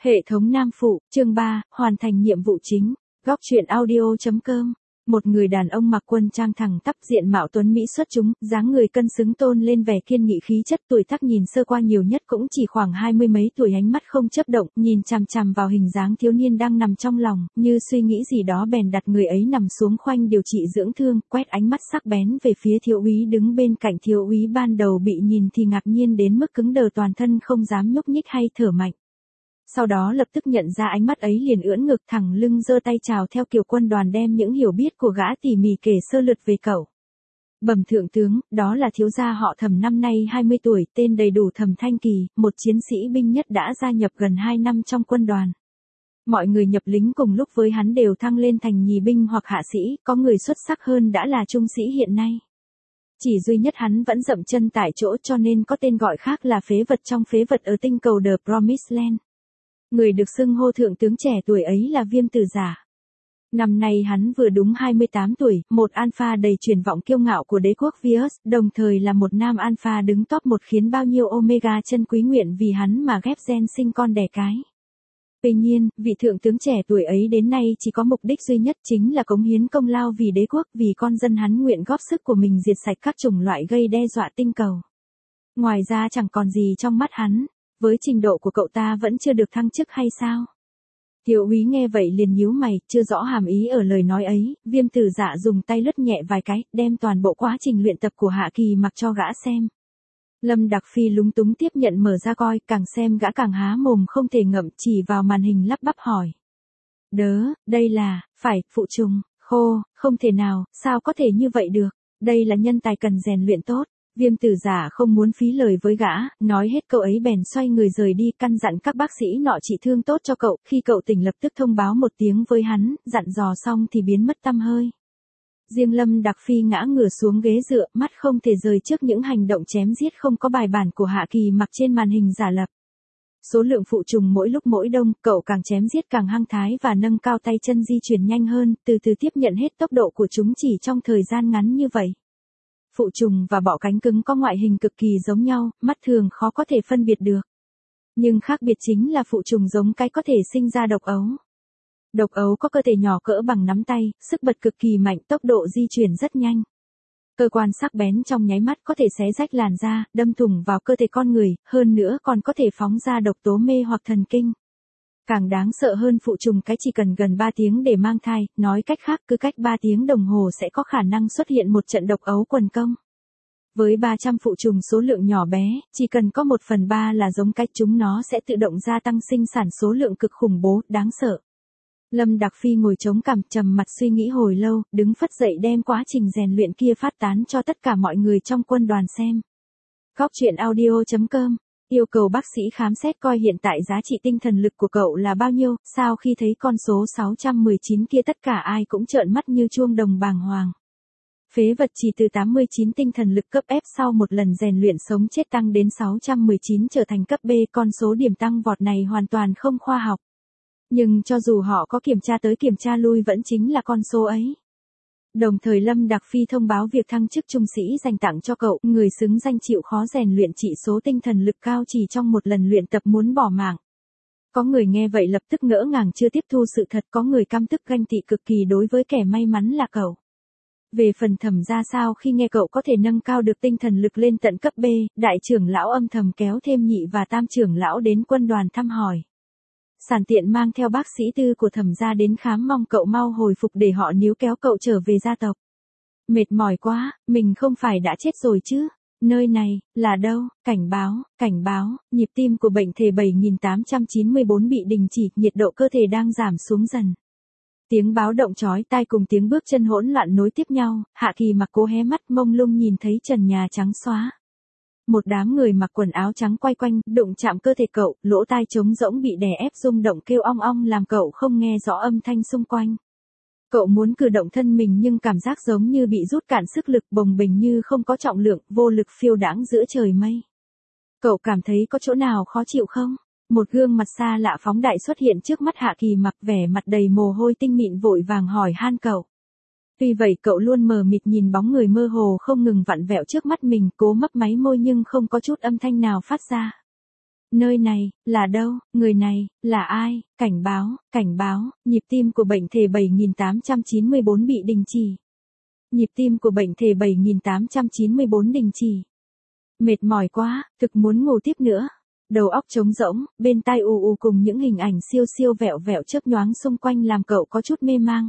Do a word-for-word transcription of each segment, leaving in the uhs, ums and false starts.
Hệ thống nam phụ, chương ba, hoàn thành nhiệm vụ chính. Góc truyện audio.com. Một người đàn ông mặc quân trang thẳng tắp, diện mạo tuấn mỹ xuất chúng, dáng người cân xứng tôn lên vẻ kiên nghị khí chất, tuổi tác nhìn sơ qua nhiều nhất cũng chỉ khoảng hai mươi mấy tuổi, ánh mắt không chớp động, nhìn chằm chằm vào hình dáng thiếu niên đang nằm trong lòng, như suy nghĩ gì đó bèn đặt người ấy nằm xuống khoanh điều trị dưỡng thương, quét ánh mắt sắc bén về phía thiếu úy đứng bên cạnh. Thiếu úy ban đầu bị nhìn thì ngạc nhiên đến mức cứng đờ toàn thân, không dám nhúc nhích hay thở mạnh. Sau đó lập tức nhận ra ánh mắt ấy, liền ưỡn ngực thẳng lưng giơ tay chào theo kiểu quân đoàn, đem những hiểu biết của gã tỉ mỉ kể sơ lược về cậu. Bẩm thượng tướng, đó là thiếu gia họ Thẩm, năm nay hai mươi tuổi, tên đầy đủ Thẩm Thanh Kỳ, một chiến sĩ binh nhất đã gia nhập gần hai năm trong quân đoàn. Mọi người nhập lính cùng lúc với hắn đều thăng lên thành nhì binh hoặc hạ sĩ, có người xuất sắc hơn đã là trung sĩ hiện nay. Chỉ duy nhất hắn vẫn dậm chân tại chỗ, cho nên có tên gọi khác là phế vật trong phế vật ở tinh cầu The Promised Land. Người được xưng hô thượng tướng trẻ tuổi ấy là Viêm Tử Giả. Năm nay hắn vừa đúng hai mươi tám tuổi, một alpha đầy triển vọng kiêu ngạo của đế quốc Vios, đồng thời là một nam alpha đứng top một, khiến bao nhiêu Omega chân quý nguyện vì hắn mà ghép gen sinh con đẻ cái. Tuy nhiên, vị thượng tướng trẻ tuổi ấy đến nay chỉ có mục đích duy nhất, chính là cống hiến công lao vì đế quốc, vì con dân. Hắn nguyện góp sức của mình diệt sạch các chủng loại gây đe dọa tinh cầu. Ngoài ra chẳng còn gì trong mắt hắn. Với trình độ của cậu ta vẫn chưa được thăng chức hay sao? Thiếu úy nghe vậy liền nhíu mày, chưa rõ hàm ý ở lời nói ấy. Viêm Tử Dạ dùng tay lướt nhẹ vài cái, đem toàn bộ quá trình luyện tập của Hạ Kỳ Mặc cho gã xem. Lâm Đặc Phi lúng túng tiếp nhận mở ra coi, càng xem gã càng há mồm không thể ngậm, chỉ vào màn hình lắp bắp hỏi. Đớ, đây là, phải, phụ trùng, khô, không thể nào, sao có thể như vậy được, đây là nhân tài cần rèn luyện tốt. Viêm Tử Giả không muốn phí lời với gã, nói hết câu ấy bèn xoay người rời đi, căn dặn các bác sĩ nọ trị thương tốt cho cậu, khi cậu tỉnh lập tức thông báo một tiếng với hắn, dặn dò xong thì biến mất tăm hơi. Riêng Lâm Đặc Phi ngã ngửa xuống ghế dựa, mắt không thể rời trước những hành động chém giết không có bài bản của Hạ Kỳ Mặc trên màn hình giả lập. Số lượng phụ trùng mỗi lúc mỗi đông, cậu càng chém giết càng hăng thái và nâng cao tay chân di chuyển nhanh hơn, từ từ tiếp nhận hết tốc độ của chúng chỉ trong thời gian ngắn như vậy. Phụ trùng và bọ cánh cứng có ngoại hình cực kỳ giống nhau, mắt thường khó có thể phân biệt được. Nhưng khác biệt chính là phụ trùng giống cái có thể sinh ra độc ấu. Độc ấu có cơ thể nhỏ cỡ bằng nắm tay, sức bật cực kỳ mạnh, tốc độ di chuyển rất nhanh. Cơ quan sắc bén trong nháy mắt có thể xé rách làn da, đâm thủng vào cơ thể con người, hơn nữa còn có thể phóng ra độc tố mê hoặc thần kinh. Càng đáng sợ hơn, phụ trùng cái chỉ cần gần ba tiếng để mang thai, nói cách khác cứ cách ba tiếng đồng hồ sẽ có khả năng xuất hiện một trận độc ấu quần công. Với ba trăm phụ trùng số lượng nhỏ bé, chỉ cần có một phần ba là giống cách, chúng nó sẽ tự động gia tăng sinh sản số lượng cực khủng bố, đáng sợ. Lâm Đặc Phi ngồi chống cằm trầm mặt suy nghĩ hồi lâu, đứng phất dậy đem quá trình rèn luyện kia phát tán cho tất cả mọi người trong quân đoàn xem. Góc truyện audio.com. Yêu cầu bác sĩ khám xét coi hiện tại giá trị tinh thần lực của cậu là bao nhiêu. Sau khi thấy con số sáu trăm mười chín kia, tất cả ai cũng trợn mắt như chuông đồng bàng hoàng. Phế vật chỉ từ tám mươi chín tinh thần lực cấp F sau một lần rèn luyện sống chết tăng đến sáu trăm mười chín trở thành cấp B, con số điểm tăng vọt này hoàn toàn không khoa học. Nhưng cho dù họ có kiểm tra tới kiểm tra lui vẫn chính là con số ấy. Đồng thời Lâm Đặc Phi thông báo việc thăng chức trung sĩ dành tặng cho cậu, người xứng danh chịu khó rèn luyện chỉ số tinh thần lực cao chỉ trong một lần luyện tập muốn bỏ mạng. Có người nghe vậy lập tức ngỡ ngàng chưa tiếp thu sự thật, có người căm tức ganh tị cực kỳ đối với kẻ may mắn là cậu. Về phần Thẩm ra sao khi nghe cậu có thể nâng cao được tinh thần lực lên tận cấp B, đại trưởng lão âm thầm kéo thêm nhị và tam trưởng lão đến quân đoàn thăm hỏi. Sẵn tiện mang theo bác sĩ tư của Thẩm gia đến khám, mong cậu mau hồi phục để họ níu kéo cậu trở về gia tộc. Mệt mỏi quá, mình không phải đã chết rồi chứ? Nơi này, là đâu? Cảnh báo, cảnh báo, nhịp tim của bệnh thể bảy nghìn tám trăm chín mươi bốn bị đình chỉ, nhiệt độ cơ thể đang giảm xuống dần. Tiếng báo động chói tai cùng tiếng bước chân hỗn loạn nối tiếp nhau, Hạ Kỳ Mặc cố hé mắt mông lung nhìn thấy trần nhà trắng xóa. Một đám người mặc quần áo trắng quay quanh, đụng chạm cơ thể cậu, lỗ tai trống rỗng bị đè ép rung động kêu ong ong làm cậu không nghe rõ âm thanh xung quanh. Cậu muốn cử động thân mình nhưng cảm giác giống như bị rút cạn sức lực, bồng bềnh như không có trọng lượng, vô lực phiêu đãng giữa trời mây. Cậu cảm thấy có chỗ nào khó chịu không? Một gương mặt xa lạ phóng đại xuất hiện trước mắt Hạ Kỳ Mặc, vẻ mặt đầy mồ hôi tinh mịn vội vàng hỏi han cậu. Tuy vậy cậu luôn mờ mịt nhìn bóng người mơ hồ không ngừng vặn vẹo trước mắt mình, cố mấp máy môi nhưng không có chút âm thanh nào phát ra. Nơi này, là đâu, người này, là ai, cảnh báo, cảnh báo, nhịp tim của bệnh thể bảy nghìn tám trăm chín mươi bốn bị đình chỉ. Nhịp tim của bệnh thể bảy nghìn tám trăm chín mươi bốn đình chỉ. Mệt mỏi quá, thực muốn ngủ tiếp nữa. Đầu óc trống rỗng, bên tai ù ù cùng những hình ảnh siêu siêu vẹo vẹo chớp nhoáng xung quanh làm cậu có chút mê mang.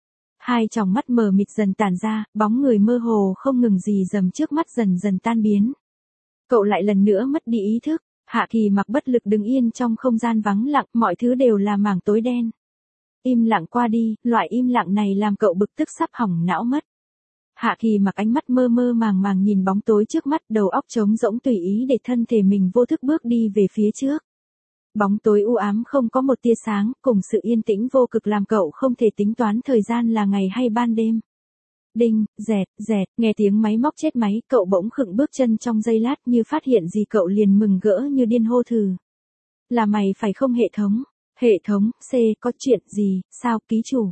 Hai tròng mắt mờ mịt dần tàn ra, bóng người mơ hồ không ngừng gì dầm trước mắt dần dần tan biến. Cậu lại lần nữa mất đi ý thức. Hạ Kỳ Mặc bất lực đứng yên trong không gian vắng lặng, mọi thứ đều là mảng tối đen. Im lặng qua đi, loại im lặng này làm cậu bực tức sắp hỏng não mất. Hạ Kỳ Mặc ánh mắt mơ mơ màng màng nhìn bóng tối trước mắt, đầu óc trống rỗng tùy ý để thân thể mình vô thức bước đi về phía trước. Bóng tối u ám không có một tia sáng, cùng sự yên tĩnh vô cực làm cậu không thể tính toán thời gian là ngày hay ban đêm. Đinh, dẹt, dẹt, nghe tiếng máy móc chết máy, cậu bỗng khựng bước chân trong giây lát, như phát hiện gì cậu liền mừng rỡ như điên hô thừ. Là mày phải không hệ thống? Hệ thống, C, có chuyện gì, sao, ký chủ?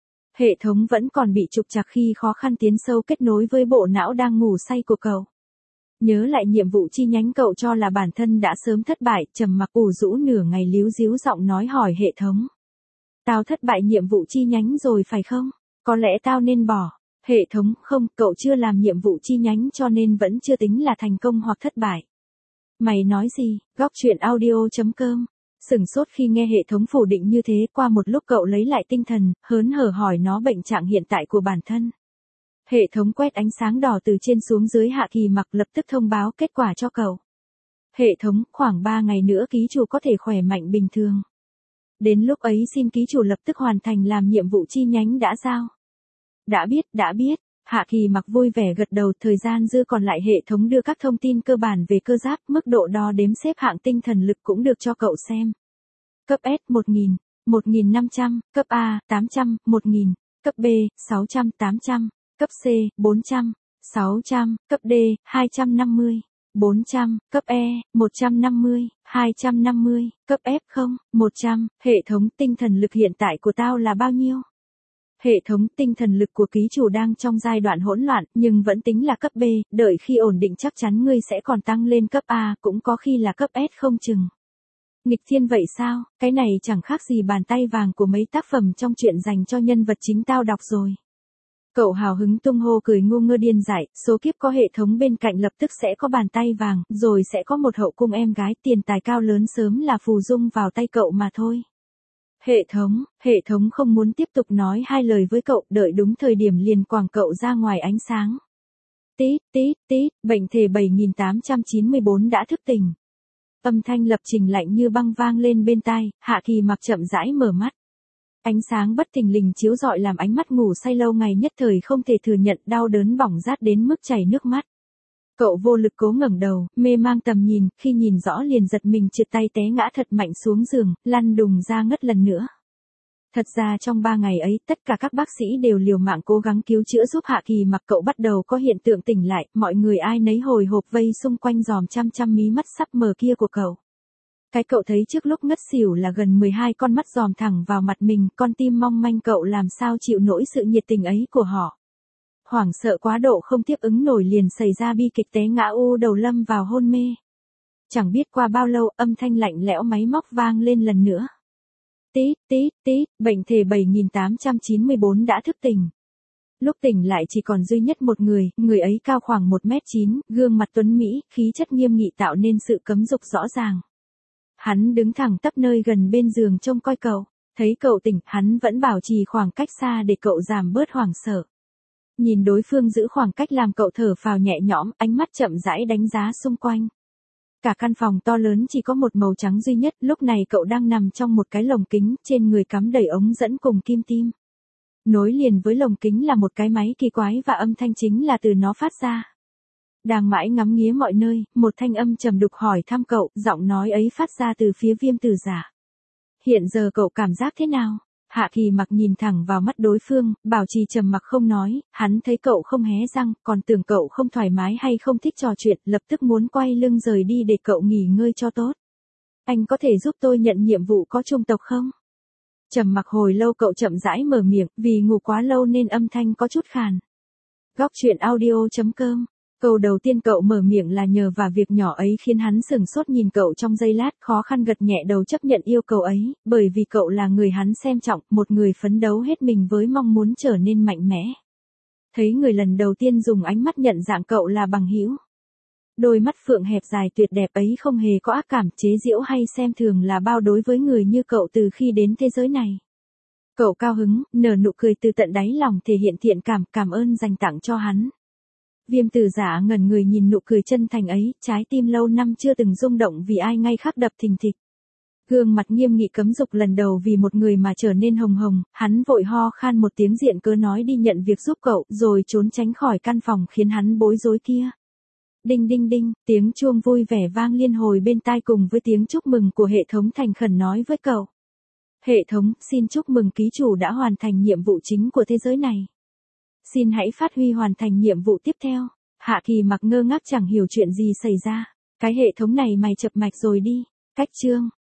Hệ thống vẫn còn bị trục trặc khi khó khăn tiến sâu kết nối với bộ não đang ngủ say của cậu. Nhớ lại nhiệm vụ chi nhánh cậu cho là bản thân đã sớm thất bại, trầm mặc ủ rũ nửa ngày líu díu giọng nói hỏi hệ thống. Tao thất bại nhiệm vụ chi nhánh rồi phải không? Có lẽ tao nên bỏ. Hệ thống, không, cậu chưa làm nhiệm vụ chi nhánh cho nên vẫn chưa tính là thành công hoặc thất bại. Mày nói gì? Góc truyện audio chấm com. Sửng sốt khi nghe hệ thống phủ định như thế, qua một lúc cậu lấy lại tinh thần, hớn hở hỏi nó bệnh trạng hiện tại của bản thân. Hệ thống quét ánh sáng đỏ từ trên xuống dưới. Hạ Kỳ Mặc lập tức thông báo kết quả cho cậu. Hệ thống, khoảng ba ngày nữa ký chủ có thể khỏe mạnh bình thường. Đến lúc ấy xin ký chủ lập tức hoàn thành làm nhiệm vụ chi nhánh đã giao. Đã biết, đã biết. Hạ Kỳ Mặc vui vẻ gật đầu, thời gian dư còn lại hệ thống đưa các thông tin cơ bản về cơ giáp, mức độ đo đếm xếp hạng tinh thần lực cũng được cho cậu xem. Cấp S một nghìn, một nghìn năm trăm, cấp A tám trăm, một nghìn, cấp B sáu trăm, tám trăm, cấp C bốn trăm, sáu trăm, cấp D hai trăm năm mươi, bốn trăm, cấp E một trăm năm mươi, hai trăm năm mươi, cấp F không, một trăm. Hệ thống, tinh thần lực hiện tại của tao là bao nhiêu? Hệ thống, tinh thần lực của ký chủ đang trong giai đoạn hỗn loạn, nhưng vẫn tính là cấp B, đợi khi ổn định chắc chắn ngươi sẽ còn tăng lên cấp A, cũng có khi là cấp S không chừng. Nghịch thiên vậy sao, cái này chẳng khác gì bàn tay vàng của mấy tác phẩm trong truyện dành cho nhân vật chính tao đọc rồi. Cậu hào hứng tung hô cười ngu ngơ điên dại, số kiếp có hệ thống bên cạnh lập tức sẽ có bàn tay vàng, rồi sẽ có một hậu cung em gái, tiền tài cao lớn sớm là phù dung vào tay cậu mà thôi. Hệ thống, hệ thống không muốn tiếp tục nói hai lời với cậu, đợi đúng thời điểm liền quàng cậu ra ngoài ánh sáng. Tít, tít, tít, bệnh thể bảy nghìn tám trăm chín mươi bốn đã thức tỉnh. Âm thanh lập trình lạnh như băng vang lên bên tai, Hạ Kỳ Mặc chậm rãi mở mắt. Ánh sáng bất thình lình chiếu rọi làm ánh mắt ngủ say lâu ngày nhất thời không thể thừa nhận, đau đớn bỏng rát đến mức chảy nước mắt. Cậu vô lực cố ngẩng đầu, mê mang tầm nhìn, khi nhìn rõ liền giật mình trượt tay té ngã thật mạnh xuống giường, lăn đùng ra ngất lần nữa. Thật ra trong ba ngày ấy, tất cả các bác sĩ đều liều mạng cố gắng cứu chữa giúp Hạ Kỳ Mặc, cậu bắt đầu có hiện tượng tỉnh lại, mọi người ai nấy hồi hộp vây xung quanh dòm chăm chăm mí mắt sắp mờ kia của cậu. Cái cậu thấy trước lúc ngất xỉu là gần mười hai con mắt dòm thẳng vào mặt mình, con tim mong manh cậu làm sao chịu nổi sự nhiệt tình ấy của họ. Hoảng sợ quá độ không tiếp ứng nổi liền xảy ra bi kịch té ngã u đầu lâm vào hôn mê. Chẳng biết qua bao lâu, âm thanh lạnh lẽo máy móc vang lên lần nữa. Tít, tít, tít, bệnh thể bảy nghìn tám trăm chín mươi bốn đã thức tỉnh. Lúc tỉnh lại chỉ còn duy nhất một người, người ấy cao khoảng một mét chín, gương mặt tuấn mỹ, khí chất nghiêm nghị tạo nên sự cấm dục rõ ràng. Hắn đứng thẳng tắp nơi gần bên giường trông coi cậu, thấy cậu tỉnh, hắn vẫn bảo trì khoảng cách xa để cậu giảm bớt hoảng sợ. Nhìn đối phương giữ khoảng cách làm cậu thở phào nhẹ nhõm, ánh mắt chậm rãi đánh giá xung quanh. Cả căn phòng to lớn chỉ có một màu trắng duy nhất, lúc này cậu đang nằm trong một cái lồng kính, trên người cắm đầy ống dẫn cùng kim tim. Nối liền với lồng kính là một cái máy kỳ quái và âm thanh chính là từ nó phát ra. Đang mãi ngắm nghía mọi nơi, một thanh âm trầm đục hỏi thăm cậu, giọng nói ấy phát ra từ phía Viêm Tử Giả. Hiện giờ cậu cảm giác thế nào? Hạ Kỳ Mặc nhìn thẳng vào mắt đối phương, bảo trì trầm mặc không nói, hắn thấy cậu không hé răng, còn tưởng cậu không thoải mái hay không thích trò chuyện, lập tức muốn quay lưng rời đi để cậu nghỉ ngơi cho tốt. Anh có thể giúp tôi nhận nhiệm vụ có chủng tộc không? Trầm mặc hồi lâu cậu chậm rãi mở miệng, vì ngủ quá lâu nên âm thanh có chút khàn. Góc truyện audio chấm com Câu đầu tiên cậu mở miệng là nhờ và việc nhỏ ấy khiến hắn sửng sốt nhìn cậu trong giây lát, khó khăn gật nhẹ đầu chấp nhận yêu cầu ấy, bởi vì cậu là người hắn xem trọng, một người phấn đấu hết mình với mong muốn trở nên mạnh mẽ. Thấy người lần đầu tiên dùng ánh mắt nhận dạng cậu là bằng hữu. Đôi mắt phượng hẹp dài tuyệt đẹp ấy không hề có ác cảm, chế giễu hay xem thường là bao đối với người như cậu từ khi đến thế giới này. Cậu cao hứng, nở nụ cười từ tận đáy lòng thể hiện thiện cảm, cảm ơn dành tặng cho hắn. Viêm tử giả ngẩn người nhìn nụ cười chân thành ấy, trái tim lâu năm chưa từng rung động vì ai ngay khắc đập thình thịch. Gương mặt nghiêm nghị cấm dục lần đầu vì một người mà trở nên hồng hồng, hắn vội ho khan một tiếng diện cớ nói đi nhận việc giúp cậu, rồi trốn tránh khỏi căn phòng khiến hắn bối rối kia. Đinh đinh đinh, tiếng chuông vui vẻ vang liên hồi bên tai cùng với tiếng chúc mừng của hệ thống thành khẩn nói với cậu. Hệ thống, xin chúc mừng ký chủ đã hoàn thành nhiệm vụ chính của thế giới này. Xin hãy phát huy hoàn thành nhiệm vụ tiếp theo. Hạ Kỳ Mặc ngơ ngác chẳng hiểu chuyện gì xảy ra. Cái hệ thống này mày chập mạch rồi đi. Cách chương.